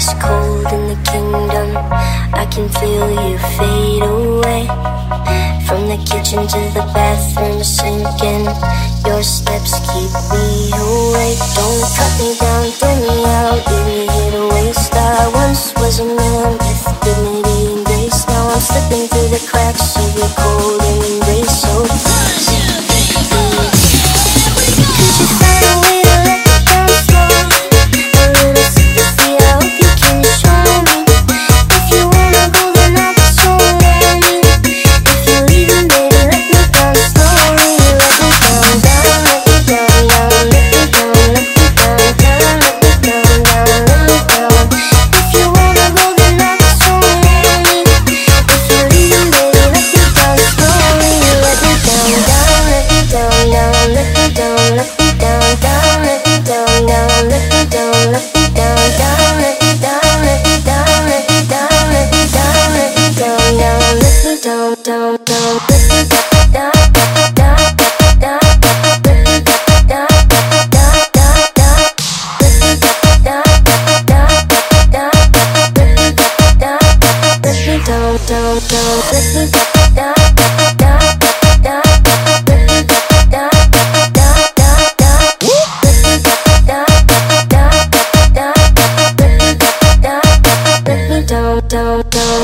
It's cold in the kingdom, I can feel you fade away. From the kitchen to the bathroom sinking, your steps keep me awake. Don't cut me down, throw me out, leave me here to waste. I once was a man with dignity and grace. Now I'm slipping through the cracks of your cold embrace. So please, could you find a way to let me down slow? A little sympathy, I hope you can show me. If you wanna go, then I'll be so lonely. If you're leaving, baby, let me down slowly. Let me down, down, let me down, down, let me down, let me down, down, let me down, down, let me down. If you wanna go, then I'll be so lonely. If you're leaving, baby, let me down slowly. Let me down, down, let me down, down, let me down, let me down, down, let me down, down, let me down, let me down, down, let me down, let me down, let me down, let me down, let me down, down, let me down, down, down, let me down, down, down, let me down, down, down, down, let me down, down, down, let me down, let me down, down, down, let me down, down, down, down, let me down, down, down, down, down,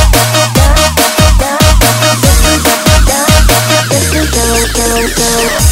down, down, down.